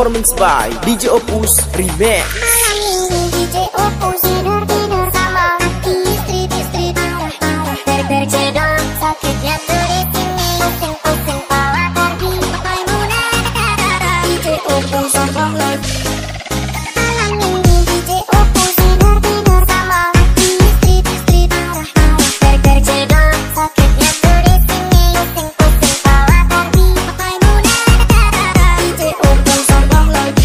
Performance by DJ Opus Remix. DJ Opus tidur sama istri tercedok sakitnya tuh di sini pusing kepala pergi Maimunah DJ Opus sombong lagi. DJ Opus tidur sama istri tercedok sakitnya tuh di sini pusing kepala pergi Maimunah DJ Opus sombong lagi.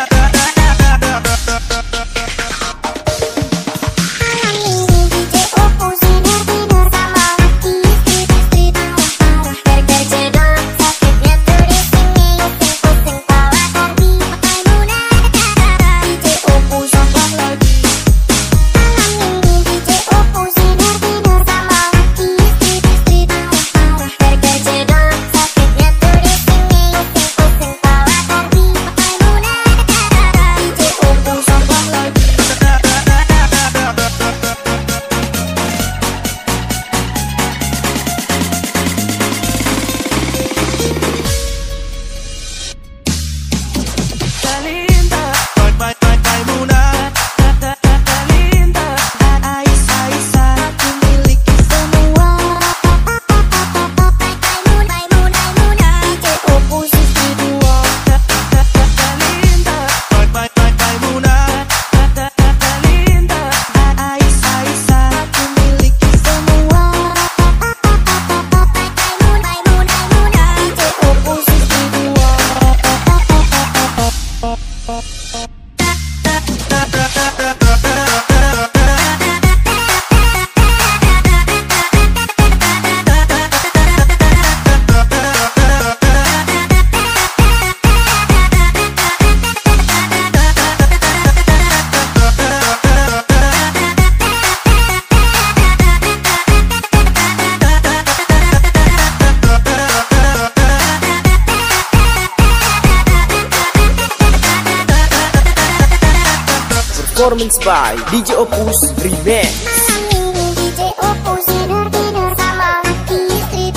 Performance by DJ Opus Remix. DJ Opus tidur sama istri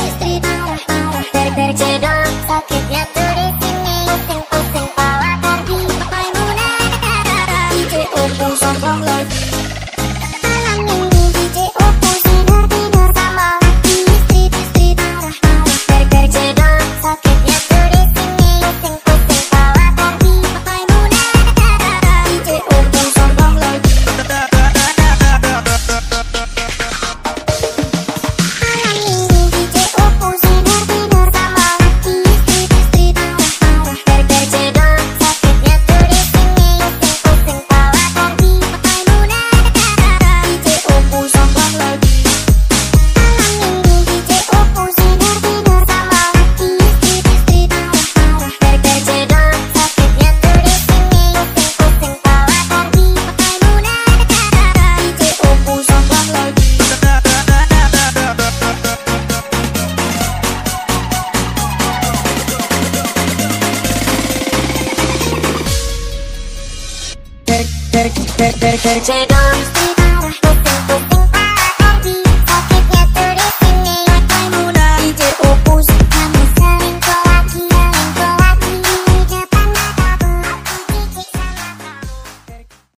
tercedok sakitnya tuh di sini pusing kepala pergi Maimunah DJ Opus sombong lagi. DJ Opus tidur sama istri tercedok sakitnya tuh di sini pusing kepala pergi Maimunah DJ Opus sombong lagi. Tercedok